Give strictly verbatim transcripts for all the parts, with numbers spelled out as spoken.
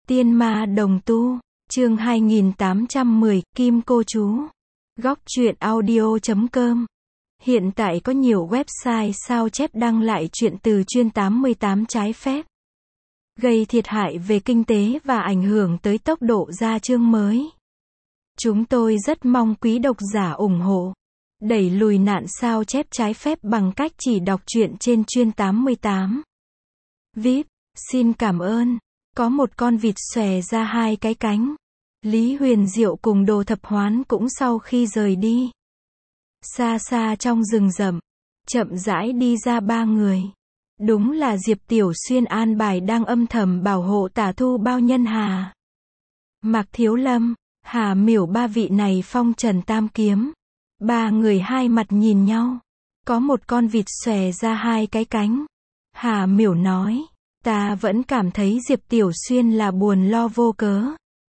Tiên ma đồng tu, chương hai nghìn tám trăm mười, Kim cô chú. Góc truyện audio chấm com. Hiện tại có nhiều website sao chép đăng lại truyện từ chuyên tám mươi tám trái phép, gây thiệt hại về kinh tế và ảnh hưởng tới tốc độ ra chương mới. Chúng tôi rất mong quý độc giả ủng hộ, đẩy lùi nạn sao chép trái phép bằng cách chỉ đọc truyện trên chuyên tám mươi tám. vê i pê, xin cảm ơn. Có một con vịt xòe ra hai cái cánh. Lý Huyền Diệu cùng Đồ Thập Hoán cũng sau khi rời đi. Xa xa trong rừng rậm, chậm rãi đi ra ba người. Đúng là Diệp Tiểu Xuyên an bài đang âm thầm bảo hộ tả thu bao nhân Hà, Mạc Thiếu Lâm, Hà Miểu, ba vị này phong trần tam kiếm. Ba người hai mặt nhìn nhau. Có một con vịt xòe ra hai cái cánh. Hà Miểu nói, ta vẫn cảm thấy Diệp Tiểu Xuyên là buồn lo vô cớ.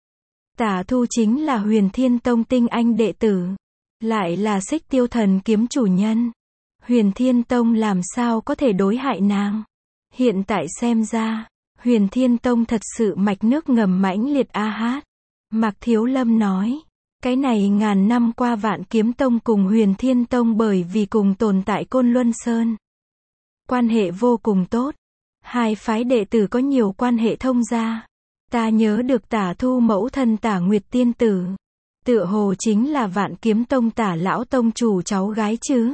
Tả thu chính là Huyền Thiên Tông tinh anh đệ tử, lại là Xích Tiêu Thần kiếm chủ nhân. Huyền Thiên Tông làm sao có thể đối hại nàng? Hiện tại xem ra, Huyền Thiên Tông thật sự mạch nước ngầm mãnh liệt a hát. Mạc Thiếu Lâm nói, cái này ngàn năm qua Vạn Kiếm Tông cùng Huyền Thiên Tông bởi vì cùng tồn tại Côn Luân Sơn, quan hệ vô cùng tốt. Hai phái đệ tử có nhiều quan hệ thông gia. Ta nhớ được Tả thu mẫu thân Tả Nguyệt tiên tử, tựa hồ chính là Vạn Kiếm Tông Tả lão tông chủ cháu gái chứ.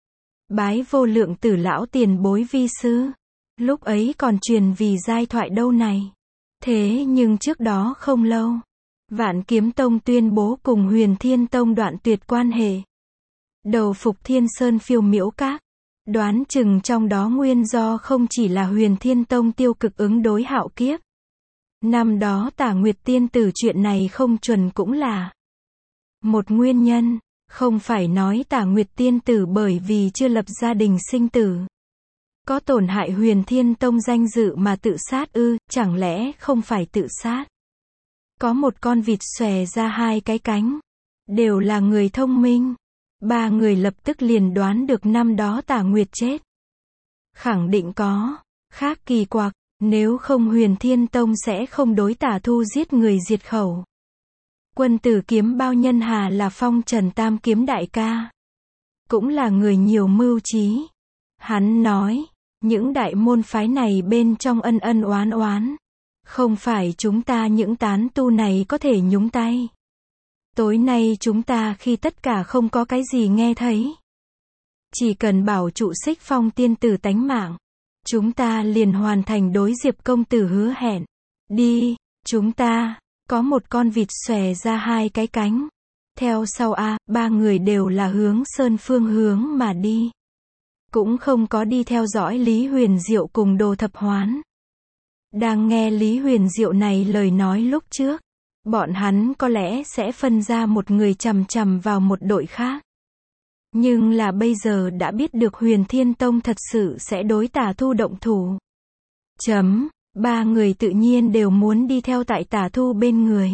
Bái Vô Lượng Tử lão tiền bối vi sư. Lúc ấy còn truyền vì giai thoại đâu này. Thế nhưng trước đó không lâu, Vạn Kiếm Tông tuyên bố cùng Huyền Thiên Tông đoạn tuyệt quan hệ. Đầu phục Thiên Sơn Phiêu Miễu Các. Đoán chừng trong đó nguyên do không chỉ là Huyền Thiên Tông tiêu cực ứng đối hạo kiếp. Năm đó Tả Nguyệt tiên tử chuyện này không chuẩn cũng là một nguyên nhân. Không phải nói Tả Nguyệt tiên tử bởi vì chưa lập gia đình sinh tử, có tổn hại Huyền Thiên Tông danh dự mà tự sát ư? Chẳng lẽ không phải tự sát? Có một con vịt xòe ra hai cái cánh. Đều là người thông minh. Ba người lập tức liền đoán được năm đó Tả Nguyệt chết. Khẳng định có khác kỳ quặc, nếu không Huyền Thiên Tông sẽ không đối Tả thu giết người diệt khẩu. Quân tử kiếm bao nhân Hà là phong trần tam kiếm đại ca, cũng là người nhiều mưu trí. Hắn nói, những đại môn phái này bên trong ân ân oán oán, không phải chúng ta những tán tu này có thể nhúng tay. Tối nay chúng ta khi tất cả không có cái gì nghe thấy, chỉ cần bảo trụ Xích Phong tiên tử tánh mạng, chúng ta liền hoàn thành đối Diệp công tử hứa hẹn. Đi, chúng ta. Có một con vịt xòe ra hai cái cánh. Theo sau a, ba người đều là hướng sơn phương hướng mà đi. Cũng không có đi theo dõi Lý Huyền Diệu cùng Đồ Thập Hoán. Đang nghe Lý Huyền Diệu này lời nói lúc trước, bọn hắn có lẽ sẽ phân ra một người chằm chằm vào một đội khác. Nhưng là bây giờ đã biết được Huyền Thiên Tông thật sự sẽ đối Tả thu động thủ. Chấm. Ba người tự nhiên đều muốn đi theo tại Tả thu bên người,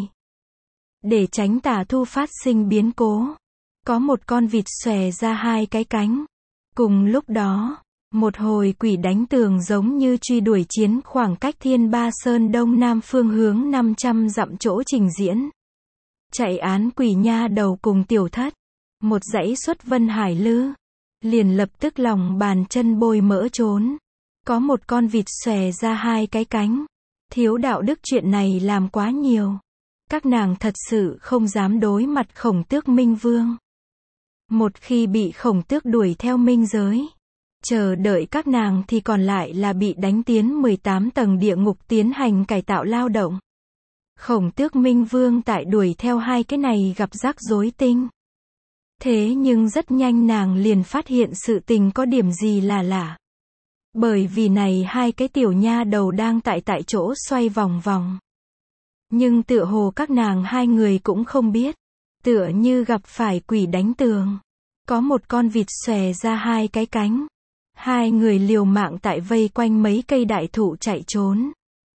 để tránh Tả thu phát sinh biến cố. Có một con vịt xòe ra hai cái cánh. Cùng lúc đó, một hồi quỷ đánh tường giống như truy đuổi chiến khoảng cách Thiên Ba Sơn đông nam phương hướng năm trăm dặm chỗ trình diễn. Chạy án quỷ nha đầu cùng tiểu thất, một dãy xuất vân hải lư, liền lập tức lòng bàn chân bôi mỡ trốn. Có một con vịt xòe ra hai cái cánh. Thiếu đạo đức chuyện này làm quá nhiều. Các nàng thật sự không dám đối mặt Khổng Tước Minh Vương. Một khi bị Khổng Tước đuổi theo minh giới, chờ đợi các nàng thì còn lại là bị đánh tiến mười tám tầng địa ngục tiến hành cải tạo lao động. Khổng Tước Minh Vương tại đuổi theo hai cái này gặp rắc rối tinh. Thế nhưng rất nhanh nàng liền phát hiện sự tình có điểm gì là lạ. Bởi vì này hai cái tiểu nha đầu đang tại tại chỗ xoay vòng vòng. Nhưng tựa hồ các nàng hai người cũng không biết. Tựa như gặp phải quỷ đánh tường. Có một con vịt xòe ra hai cái cánh. Hai người liều mạng tại vây quanh mấy cây đại thụ chạy trốn.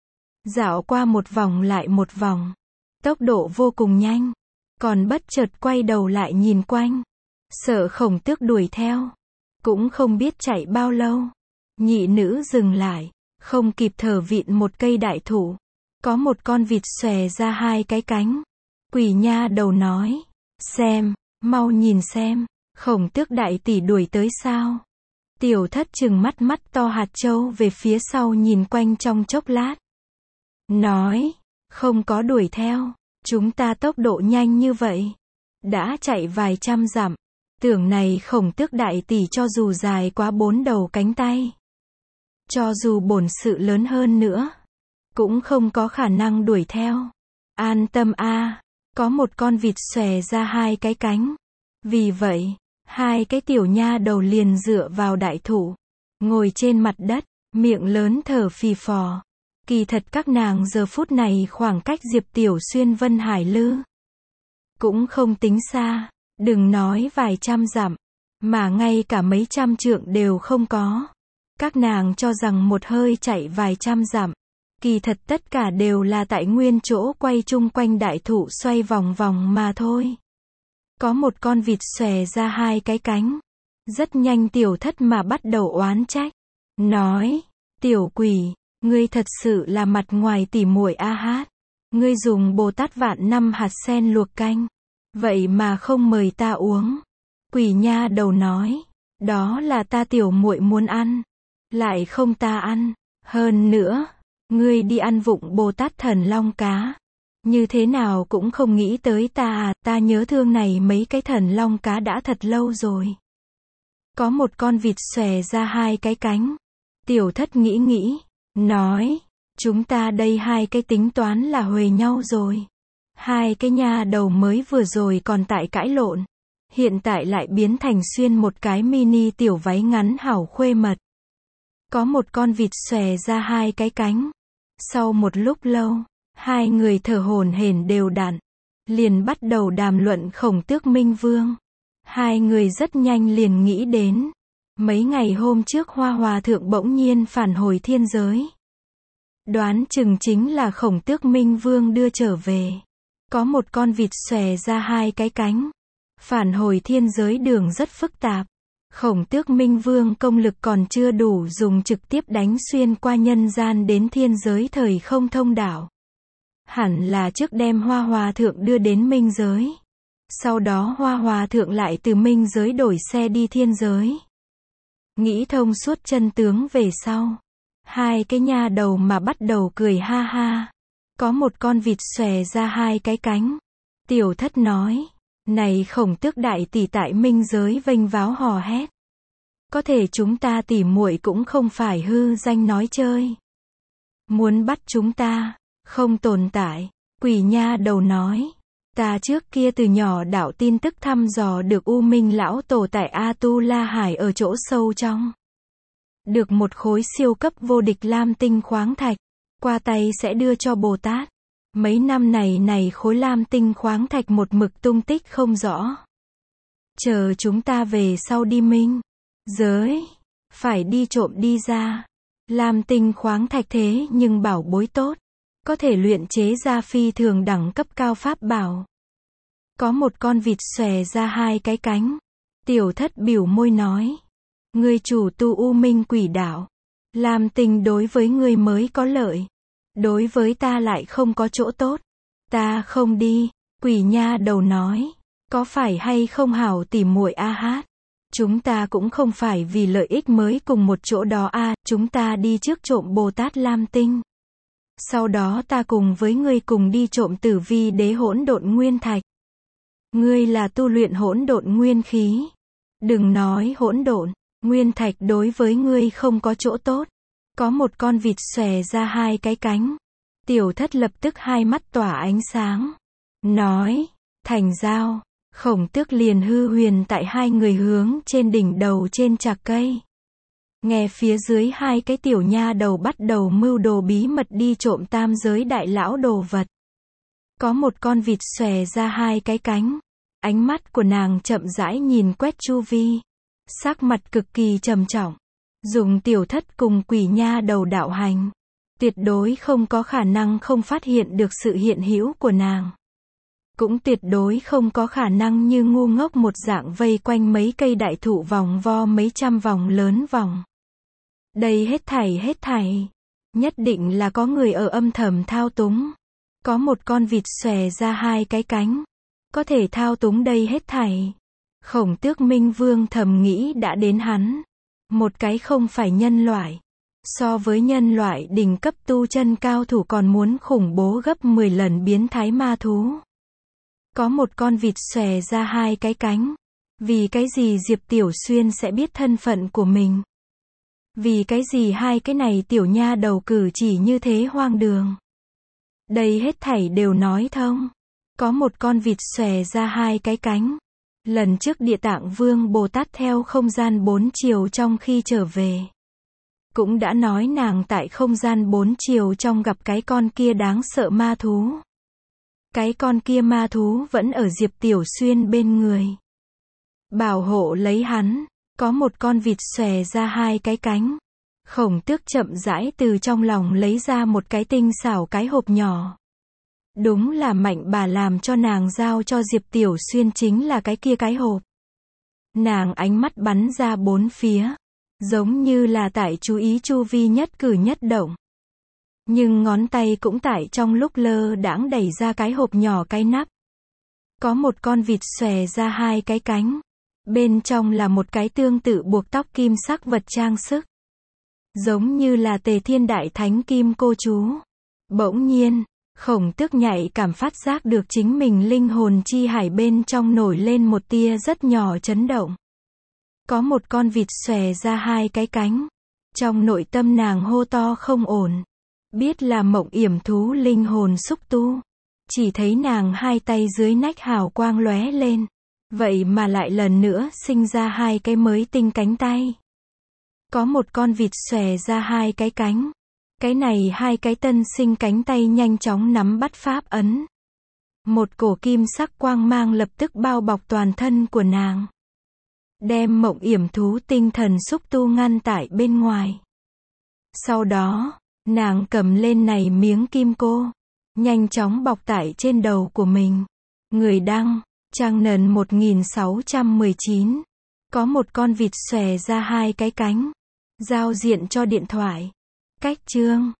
Dạo qua một vòng lại một vòng. Tốc độ vô cùng nhanh. Còn bất chợt quay đầu lại nhìn quanh. Sợ Khổng Tước đuổi theo. Cũng không biết chạy bao lâu. Nhị nữ dừng lại, không kịp thở vịn một cây đại thụ. Có một con vịt xòe ra hai cái cánh. Quỷ nha đầu nói. Xem, mau nhìn xem, Khổng Tước đại tỷ đuổi tới sao? Tiểu Thất trừng mắt mắt to hạt châu về phía sau nhìn quanh trong chốc lát. Nói, không có đuổi theo, chúng ta tốc độ nhanh như vậy. Đã chạy vài trăm dặm, tưởng này Khổng Tước đại tỷ cho dù dài quá bốn đầu cánh tay. Cho dù bổn sự lớn hơn nữa, cũng không có khả năng đuổi theo. An tâm a, có một con vịt xòe ra hai cái cánh. Vì vậy, hai cái tiểu nha đầu liền dựa vào đại thụ, ngồi trên mặt đất, miệng lớn thở phì phò. Kỳ thật các nàng giờ phút này khoảng cách Diệp Tiểu Xuyên Vân Hải Lư cũng không tính xa, đừng nói vài trăm dặm, mà ngay cả mấy trăm trượng đều không có. Các nàng cho rằng một hơi chạy vài trăm dặm, kỳ thật tất cả đều là tại nguyên chỗ quay chung quanh đại thụ xoay vòng vòng mà thôi. Có một con vịt xòe ra hai cái cánh. Rất nhanh Tiểu Thất mà bắt đầu oán trách. Nói, tiểu quỷ, ngươi thật sự là mặt ngoài tỉ muội a hát. Ngươi dùng Bồ Tát vạn năm hạt sen luộc canh. Vậy mà không mời ta uống. Quỷ nha đầu nói, đó là ta tiểu muội muốn ăn. Lại không ta ăn. Hơn nữa, ngươi đi ăn vụng Bồ Tát thần long cá. Như thế nào cũng không nghĩ tới ta à, ta nhớ thương này mấy cái thần long cá đã thật lâu rồi. Có một con vịt xòe ra hai cái cánh. Tiểu Thất nghĩ nghĩ, nói, chúng ta đây hai cái tính toán là huề nhau rồi. Hai cái nha đầu mới vừa rồi còn tại cãi lộn, hiện tại lại biến thành xuyên một cái mini tiểu váy ngắn hảo khuê mật. Có một con vịt xòe ra hai cái cánh. Sau một lúc lâu, hai người thở hổn hển đều đặn, liền bắt đầu đàm luận Khổng Tước Minh Vương. Hai người rất nhanh liền nghĩ đến, mấy ngày hôm trước Hoa Hòa Thượng bỗng nhiên phản hồi thiên giới. Đoán chừng chính là Khổng Tước Minh Vương đưa trở về. Có một con vịt xòe ra hai cái cánh. Phản hồi thiên giới đường rất phức tạp. Khổng Tước Minh Vương công lực còn chưa đủ dùng trực tiếp đánh xuyên qua nhân gian đến thiên giới thời không thông đạo. Hẳn là trước đem Hoa Hòa Thượng đưa đến minh giới. Sau đó Hoa Hòa Thượng lại từ minh giới đổi xe đi thiên giới. Nghĩ thông suốt chân tướng về sau. Hai cái nha đầu mà bắt đầu cười ha ha. Có một con vịt xòe ra hai cái cánh. Tiểu Thất nói, này Khổng Tước đại tỷ tại minh giới vênh váo hò hét. Có thể chúng ta tỉ muội cũng không phải hư danh nói chơi. Muốn bắt chúng ta, không tồn tại. Quỷ nha đầu nói, ta trước kia từ nhỏ đạo tin tức thăm dò được U Minh lão tổ tại A Tu La Hải ở chỗ sâu trong. Được một khối siêu cấp vô địch lam tinh khoáng thạch, qua tay sẽ đưa cho Bồ Tát. Mấy năm này này khối lam tinh khoáng thạch một mực tung tích không rõ. Chờ chúng ta về sau đi minh giới, phải đi trộm đi ra. Lam tinh khoáng thạch thế nhưng bảo bối tốt, có thể luyện chế ra phi thường đẳng cấp cao pháp bảo. Có một con vịt xòe ra hai cái cánh. Tiểu Thất biểu môi nói, ngươi chủ tu U Minh quỷ đạo, Lam tinh đối với ngươi mới có lợi, đối với ta lại không có chỗ tốt. Ta không đi. Quỷ nha đầu nói, có phải hay không hảo tỉ muội a hát. Chúng ta cũng không phải vì lợi ích mới cùng một chỗ đó a, à, chúng ta đi trước trộm Bồ Tát Lam tinh. Sau đó ta cùng với ngươi cùng đi trộm Tử Vi Đế hỗn độn nguyên thạch. Ngươi là tu luyện hỗn độn nguyên khí. Đừng nói hỗn độn, nguyên thạch đối với ngươi không có chỗ tốt. Có một con vịt xòe ra hai cái cánh. Tiểu Thất lập tức hai mắt tỏa ánh sáng. Nói, thành giao. Khổng Tước liền hư huyền tại hai người hướng trên đỉnh đầu trên chạc cây. Nghe phía dưới hai cái tiểu nha đầu bắt đầu mưu đồ bí mật đi trộm tam giới đại lão đồ vật. Có một con vịt xòe ra hai cái cánh. Ánh mắt của nàng chậm rãi nhìn quét chu vi. Sắc mặt cực kỳ trầm trọng. Dùng Tiểu Thất cùng quỷ nha đầu đạo hành, tuyệt đối không có khả năng không phát hiện được sự hiện hữu của nàng. Cũng tuyệt đối không có khả năng như ngu ngốc một dạng vây quanh mấy cây đại thụ vòng vo mấy trăm vòng lớn vòng. Đây hết thảy hết thảy Nhất định là có người ở âm thầm thao túng. Có một con vịt xòe ra hai cái cánh. Có thể thao túng đây hết thảy. Khổng Tước Minh Vương thầm nghĩ đã đến hắn. Một cái không phải nhân loại. So với nhân loại đỉnh cấp tu chân cao thủ còn muốn khủng bố gấp mười lần biến thái ma thú. Có một con vịt xòe ra hai cái cánh. Vì cái gì Diệp Tiểu Xuyên sẽ biết thân phận của mình? Vì cái gì hai cái này tiểu nha đầu cử chỉ như thế hoang đường? Đây hết thảy đều nói thông. Có một con vịt xòe ra hai cái cánh. Lần trước Địa Tạng Vương Bồ Tát theo không gian bốn chiều trong khi trở về. Cũng đã nói nàng tại không gian bốn chiều trong gặp cái con kia đáng sợ ma thú. Cái con kia ma thú vẫn ở Diệp Tiểu Xuyên bên người. Bảo hộ lấy hắn. Có một con vịt xòe ra hai cái cánh. Khổng Tước chậm rãi từ trong lòng lấy ra một cái tinh xảo cái hộp nhỏ. Đúng là Mạnh bà làm cho nàng giao cho Diệp Tiểu Xuyên chính là cái kia cái hộp. Nàng ánh mắt bắn ra bốn phía. Giống như là tại chú ý chu vi nhất cử nhất động. Nhưng ngón tay cũng tại trong lúc lơ đãng đẩy ra cái hộp nhỏ cái nắp. Có một con vịt xòe ra hai cái cánh. Bên trong là một cái tương tự buộc tóc kim sắc vật trang sức. Giống như là Tề Thiên Đại Thánh Kim Cô Chú. Bỗng nhiên, Khổng Tước nhạy cảm phát giác được chính mình linh hồn chi hải bên trong nổi lên một tia rất nhỏ chấn động. Có một con vịt xòe ra hai cái cánh. Trong nội tâm nàng hô to không ổn. Biết là Mộng Yểm thú linh hồn xúc tu. Chỉ thấy nàng hai tay dưới nách hào quang lóe lên. Vậy mà lại lần nữa sinh ra hai cái mới tinh cánh tay. Có một con vịt xòe ra hai cái cánh. Cái này hai cái tân sinh cánh tay nhanh chóng nắm bắt pháp ấn. Một cổ kim sắc quang mang lập tức bao bọc toàn thân của nàng. Đem Mộng Yểm thú tinh thần xúc tu ngăn tại bên ngoài. Sau đó, nàng cầm lên này miếng kim cô. Nhanh chóng bọc tại trên đầu của mình. Người đăng, Trang Nần một nghìn sáu trăm mười chín. Có một con vịt xòe ra hai cái cánh. Giao diện cho điện thoại. Cách chương